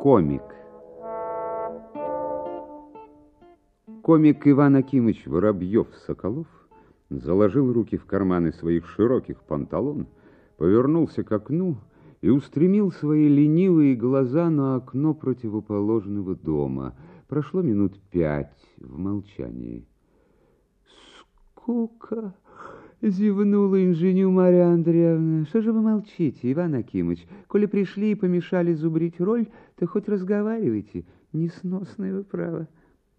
Комик. Комик Иван Акимыч Воробьев-Соколов заложил руки в карманы своих широких панталон, повернулся к окну и устремил свои ленивые глаза на окно противоположного дома. Прошло минут 5 в молчании. «Скука!» — зевнула инженю Марья Андреевна. «Что же вы молчите, Иван Акимыч? Коли пришли и помешали зубрить роль, то хоть разговаривайте. Несносное вы право».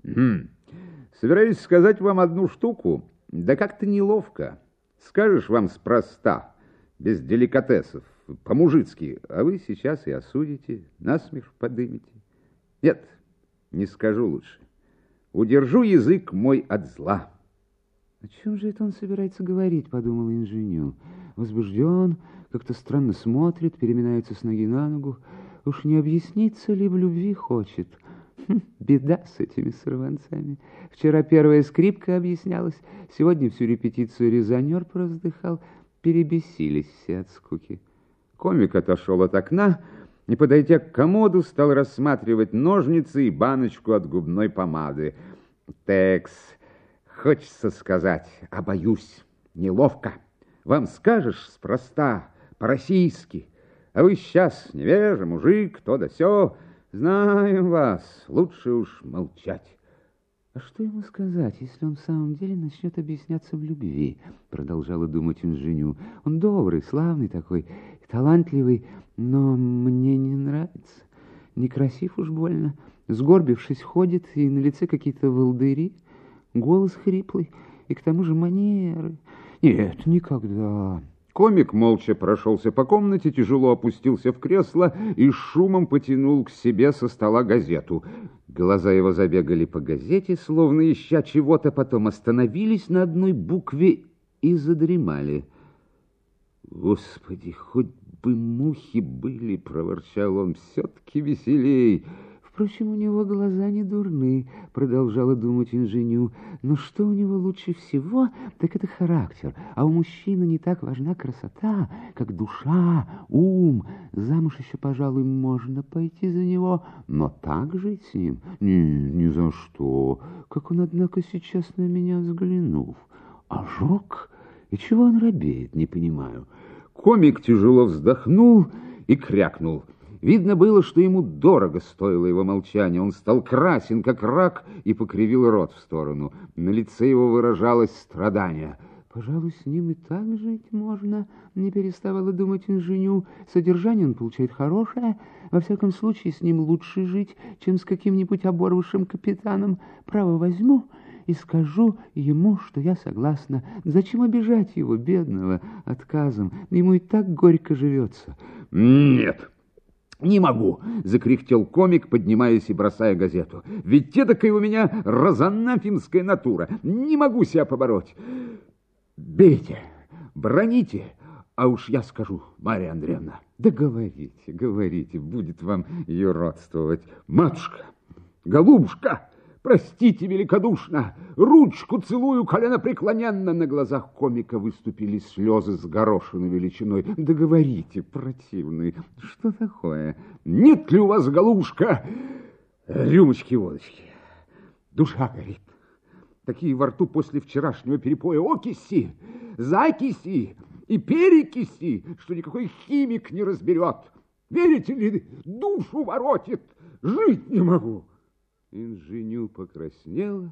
Собираюсь сказать вам одну штуку, да как-то неловко. Скажешь вам спроста, без деликатесов, по-мужицки, а вы сейчас и осудите, насмех подымете. Нет, не скажу лучше. Удержу язык мой от зла. «О чем же это он собирается говорить?» — подумала инженю. Возбужден, как-то странно смотрит, переминается с ноги на ногу. Уж не объясниться ли в любви хочет? Беда с этими сорванцами. Вчера первая скрипка объяснялась, сегодня всю репетицию резонер провздыхал. Перебесились все от скуки. Комик отошел от окна и, подойдя к комоду, стал рассматривать ножницы и баночку от губной помады. Текс, хочется сказать, а боюсь, неловко. Вам скажешь спроста, по-российски, а вы сейчас невежа, мужик, то да сё. Знаем вас, лучше уж молчать. «А что ему сказать, если он в самом деле начнет объясняться в любви?» — продолжала думать инженю. «Он добрый, славный такой, талантливый, но мне не нравится. Некрасив уж больно. Сгорбившись ходит, и на лице какие-то волдыри, голос хриплый, и к тому же манеры. Нет, никогда». Комик молча прошелся по комнате, тяжело опустился в кресло и шумом потянул к себе со стола газету. Глаза его забегали по газете, словно ища чего-то, потом остановились на одной букве и задремали. «Господи, хоть бы мухи были!» — проворчал он. «Все-таки веселей!» «Впрочем, у него глаза не дурны», — продолжала думать инженю. «Но что у него лучше всего, так это характер. А у мужчины не так важна красота, как душа, ум. Замуж еще, пожалуй, можно пойти за него, но так жить с ним? Ни за что. Как он, однако, сейчас на меня взглянув. Ожог? И чего он робеет, не понимаю». Комик тяжело вздохнул и крякнул. Видно было, что ему дорого стоило его молчание. Он стал красен, как рак, и покривил рот в сторону. На лице его выражалось страдание. «Пожалуй, с ним и так жить можно», — не переставала думать инженю. «Содержание он получает хорошее. Во всяком случае, с ним лучше жить, чем с каким-нибудь оборвавшим капитаном. Право возьму и скажу ему, что я согласна. Зачем обижать его, бедного, отказом? Ему и так горько живется». «Нет». «Не могу!» — закряхтел комик, поднимаясь и бросая газету. «Ведь эдакая у меня разанафимская натура. Не могу себя побороть. Бейте, броните, а уж я скажу, Марья Андреевна». «Да говорите, говорите, будет вам ее родствовать. Матушка, голубушка, простите великодушно, ручку целую коленопреклоненно». На глазах комика выступили слезы с горошину величиной. «Да говорите, противный, что такое? Нет ли у вас, голубушка, рюмочки-водочки? Душа горит. Такие во рту после вчерашнего перепоя окиси, закиси и перекиси, что никакой химик не разберет. Верите ли, душу воротит, жить не могу». Инженю покраснела,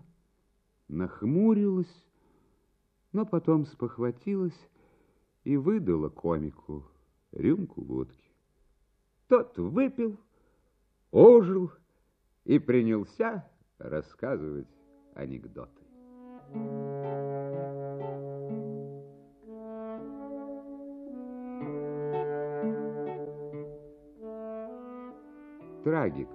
нахмурилась, но потом спохватилась и выдала комику рюмку водки. Тот выпил, ожил и принялся рассказывать анекдоты. Трагик.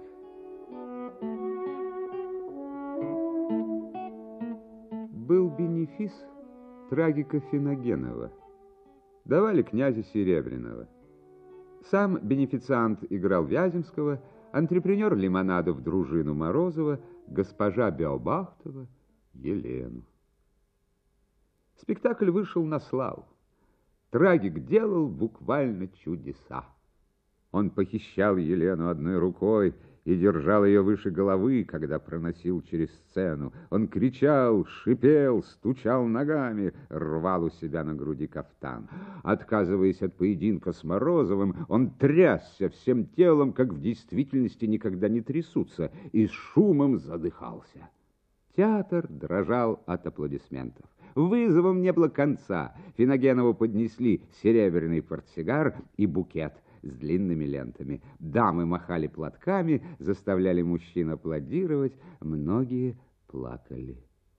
Был бенефис трагика Финогенова. Давали князя Серебряного. Сам бенефициант играл Вяземского, антрепренер Лимонадов дружину Морозова, госпожа Беобахтова Елену. Спектакль вышел на славу. Трагик делал буквально чудеса. Он похищал Елену одной рукой и держал ее выше головы, когда проносил через сцену. Он кричал, шипел, стучал ногами, рвал у себя на груди кафтан. Отказываясь от поединка с Морозовым, он трясся всем телом, как в действительности никогда не трясутся, и с шумом задыхался. Театр дрожал от аплодисментов. Вызовом не было конца. Финогенову поднесли серебряный портсигар и букет с длинными лентами. Дамы махали платками, заставляли мужчин аплодировать, многие плакали.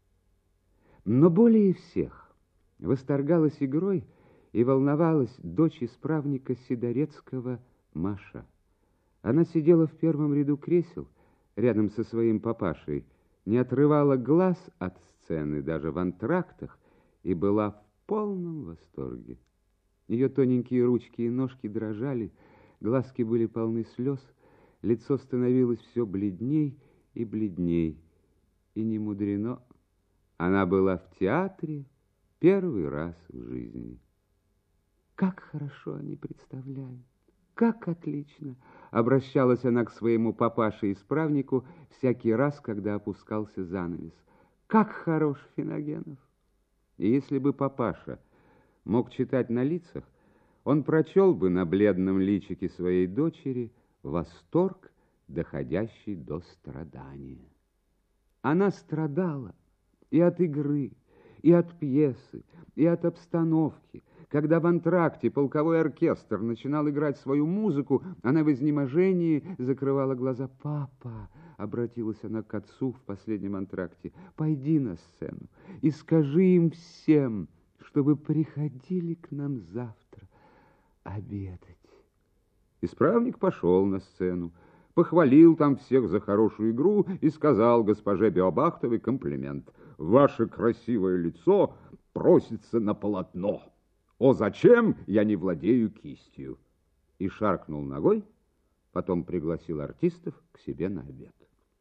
Но более всех восторгалась игрой и волновалась дочь исправника Сидорецкого Маша. Она сидела в первом ряду кресел, рядом со своим папашей, не отрывала глаз от сцены даже в антрактах и была в полном восторге. Ее тоненькие ручки и ножки дрожали, глазки были полны слез, лицо становилось все бледней и бледней. И не мудрено, она была в театре первый раз в жизни. Как хорошо они представляют, как отлично! Обращалась она к своему папаше-исправнику всякий раз, когда опускался занавес. Как хорош Финогенов! И если бы папаша мог читать на лицах, он прочел бы на бледном личике своей дочери восторг, доходящий до страдания. Она страдала и от игры, и от пьесы, и от обстановки. Когда в антракте полковой оркестр начинал играть свою музыку, она в изнеможении закрывала глаза. «Папа», — обратилась она к отцу в последнем антракте, — «пойди на сцену и скажи им всем, чтобы приходили к нам завтра обедать». Исправник пошел на сцену, похвалил там всех за хорошую игру и сказал госпоже Беобахтовой комплимент. «Ваше красивое лицо просится на полотно. О, зачем я не владею кистью?» И шаркнул ногой, потом пригласил артистов к себе на обед.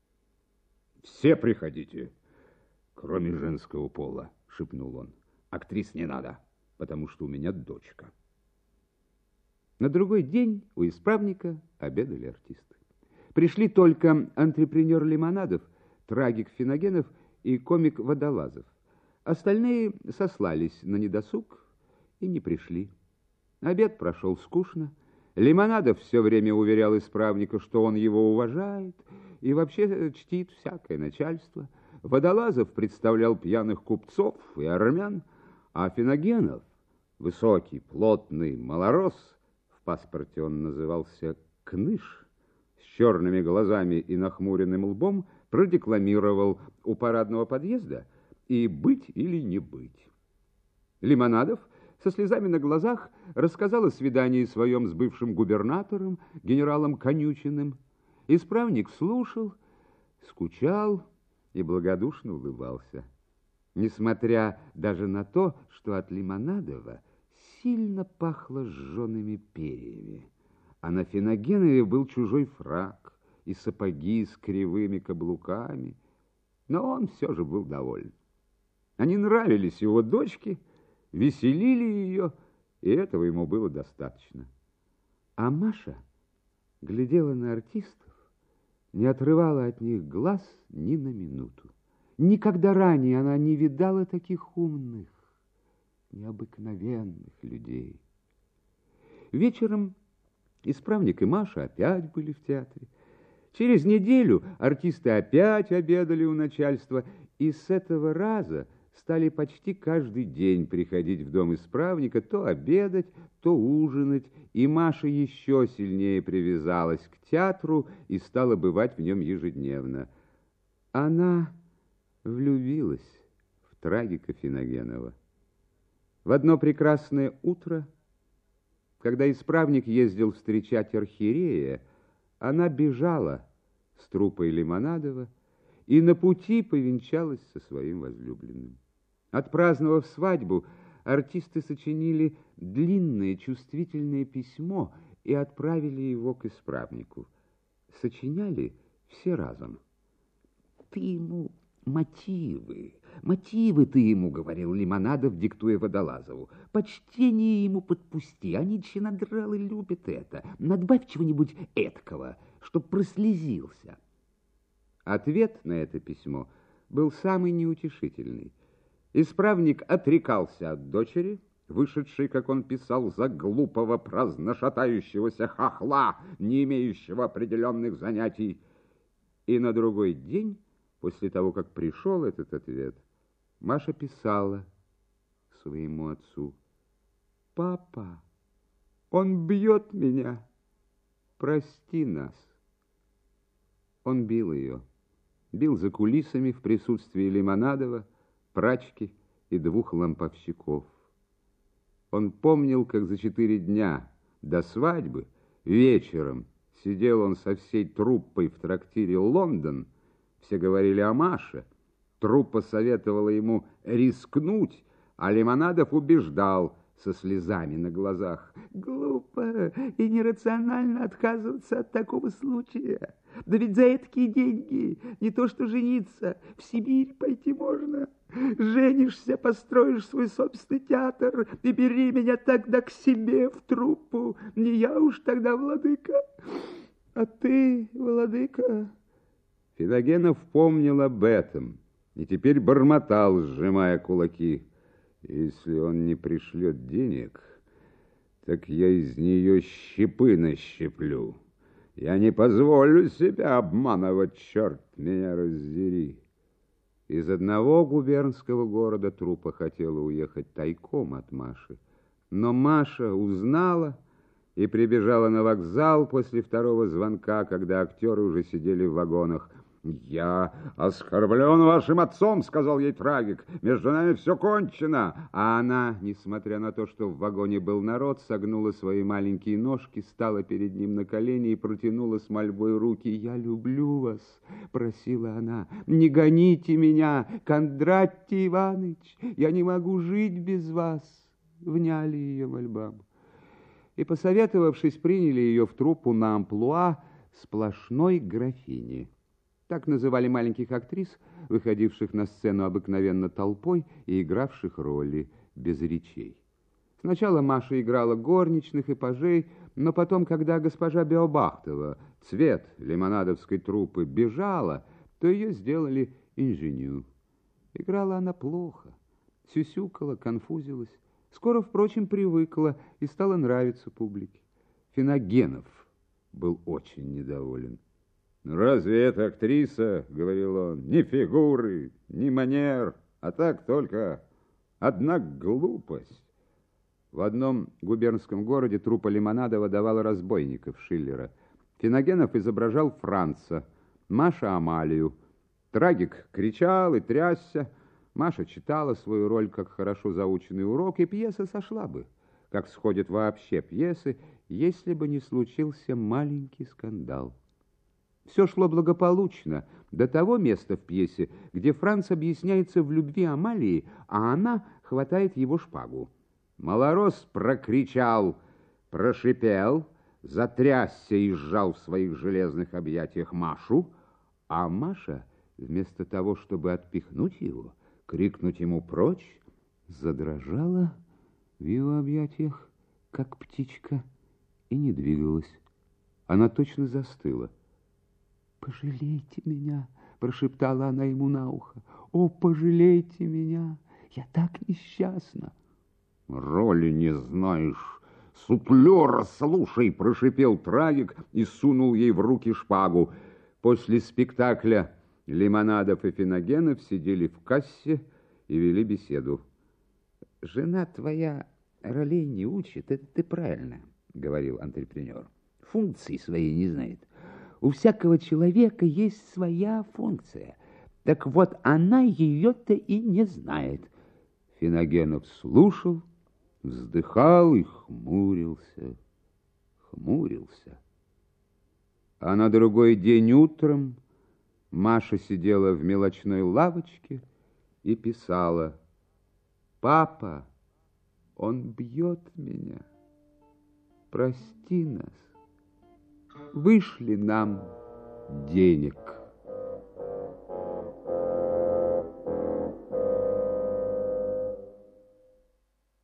«Все приходите, кроме женского пола», — шепнул он. «Актрис не надо, потому что у меня дочка». На другой день у исправника обедали артисты. Пришли только антрепренер Лимонадов, трагик Финогенов и комик Водолазов. Остальные сослались на недосуг и не пришли. Обед прошел скучно. Лимонадов все время уверял исправника, что он его уважает и вообще чтит всякое начальство. Водолазов представлял пьяных купцов и армян, а Финогенов, высокий, плотный малорос, в паспорте он назывался Кныш, с черными глазами и нахмуренным лбом, продекламировал у парадного подъезда и «Быть или не быть». Лимонадов со слезами на глазах рассказал о свидании своем с бывшим губернатором, генералом Конючиным. Исправник слушал, скучал и благодушно улыбался. Несмотря даже на то, что от Лимонадова сильно пахло сжёными перьями, а на Финогенове был чужой фрак и сапоги с кривыми каблуками, но он все же был доволен. Они нравились его дочке, веселили ее, и этого ему было достаточно. А Маша глядела на артистов, не отрывала от них глаз ни на минуту. Никогда ранее она не видала таких умных, необыкновенных людей. Вечером исправник и Маша опять были в театре. Через неделю артисты опять обедали у начальства, и с этого раза стали почти каждый день приходить в дом исправника то обедать, то ужинать, и Маша еще сильнее привязалась к театру и стала бывать в нем ежедневно. Она влюбилась в трагика Финогенова. В одно прекрасное утро, когда исправник ездил встречать архиерея, она бежала с труппой Лимонадова и на пути повенчалась со своим возлюбленным. Отпраздновав свадьбу, артисты сочинили длинное чувствительное письмо и отправили его к исправнику. Сочиняли все разом. «Ты ему мотивы ты ему, — говорил Лимонадов, диктуя Водолазову. — Почтение ему подпусти, они чинодралы любят это. Надбавь чего-нибудь эткого. чтоб прослезился. Ответ на это письмо был самый неутешительный. Исправник отрекался от дочери, вышедшей, как он писал, за глупого, праздно шатающегося хохла, не имеющего определенных занятий. И на другой день, после того, как пришел этот ответ, Маша писала своему отцу: «Папа, он бьет меня, прости нас». Он бил ее, бил за кулисами в присутствии Лимонадова, прачки и 2 ламповщиков. Он помнил, как за 4 дня до свадьбы вечером сидел он со всей труппой в трактире «Лондон». Все говорили о Маше. Труппа советовала ему рискнуть, а Лимонадов убеждал со слезами на глазах: «Глупо и нерационально отказываться от такого случая. Да ведь за такие деньги не то что жениться, в Сибирь пойти можно. Женишься, построишь свой собственный театр и бери меня тогда к себе в труппу. Не я уж тогда владыка, а ты владыка». Финогенов помнил об этом и теперь бормотал, сжимая кулаки: «Если он не пришлет денег, так я из нее щепы нащеплю. Я не позволю себя обманывать, черт меня раздери». Из одного губернского города труппа хотела уехать тайком от Маши, но Маша узнала и прибежала на вокзал после 2-го звонка, когда актеры уже сидели в вагонах. «Я оскорблен вашим отцом», — сказал ей трагик. «Между нами все кончено». А она, несмотря на то, что в вагоне был народ, согнула свои маленькие ножки, стала перед ним на колени и протянула с мольбой руки. «Я люблю вас», — просила она. «Не гоните меня, Кондратий Иваныч, я не могу жить без вас». Вняли ее мольбам и, посоветовавшись, приняли ее в труппу на амплуа сплошной графини. Так называли маленьких актрис, выходивших на сцену обыкновенно толпой и игравших роли без речей. Сначала Маша играла горничных и пажей, но потом, когда госпожа Беобахтова, цвет лимонадовской труппы, бежала, то ее сделали инженю. Играла она плохо, сюсюкала, конфузилась. Скоро, впрочем, привыкла и стала нравиться публике. Финогенов был очень недоволен. «Разве это актриса, — говорил он, — ни фигуры, ни манер, а так только одна глупость». В одном губернском городе труппа Лимонадова давала разбойников Шиллера. Финогенов изображал Франца, Маша — Амалию. Трагик кричал и трясся. Маша читала свою роль как хорошо заученный урок, и пьеса сошла бы, как сходят вообще пьесы, если бы не случился маленький скандал. Все шло благополучно до того места в пьесе, где Франц объясняется в любви Амалии, а она хватает его шпагу. Малорос прокричал, прошипел, затрясся и сжал в своих железных объятиях Машу, а Маша, вместо того, чтобы отпихнуть его, крикнуть ему прочь, задрожала в его объятиях, как птичка, и не двигалась. Она точно застыла. «Пожалейте меня!» — прошептала она ему на ухо. «О, пожалейте меня! Я так несчастна!» «Роли не знаешь, суплера, слушай!» — прошипел трагик и сунул ей в руки шпагу. После спектакля Лимонадов и Финогенов сидели в кассе и вели беседу. «Жена твоя ролей не учит, это ты правильно», — говорил антрепренер. «Функции своей не знает. У всякого человека есть своя функция. Так вот, она ее-то и не знает». Финогенов слушал, вздыхал и хмурился. А на другой день утром Маша сидела в мелочной лавочке и писала: «Папа, он бьет меня. Прости нас. Вышли нам денег».